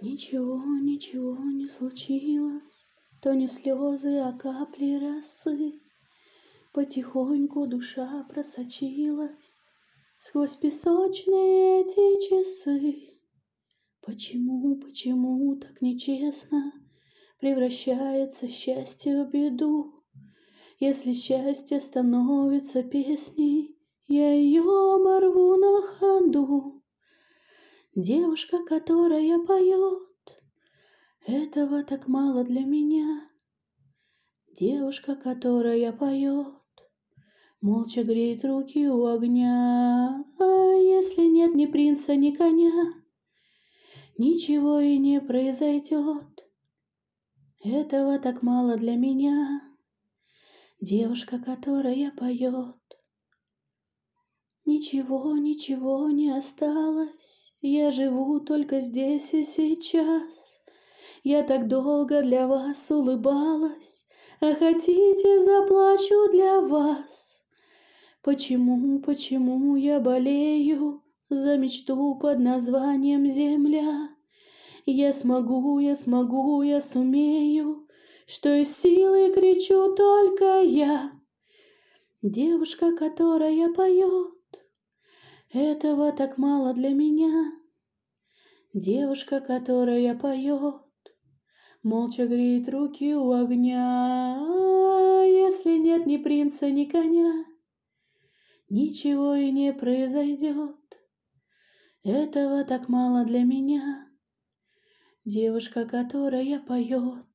Ничего, ничего не случилось, то не слезы, а капли росы. Потихоньку душа просочилась сквозь песочные эти часы. Почему так нечестно превращается счастье в беду? Если счастье становится песней, я ее оборву на ходу. Девушка, которая поет, этого так мало для меня. Девушка, которая поет, молча греет руки у огня. А если нет ни принца, ни коня, ничего и не произойдет. Этого так мало для меня. Девушка, которая поет. Ничего не осталось. Я живу только здесь и сейчас. Я так долго для вас улыбалась, а хотите, заплачу для вас. Почему я болею за мечту под названием земля? Я смогу, я сумею, что из силы кричу только я. Девушка, которая поет, этого так мало для меня. Девушка, которая поет, молча греет руки у огня. А если нет ни принца, ни коня, ничего и не произойдет. Этого так мало для меня. Девушка, которая поет.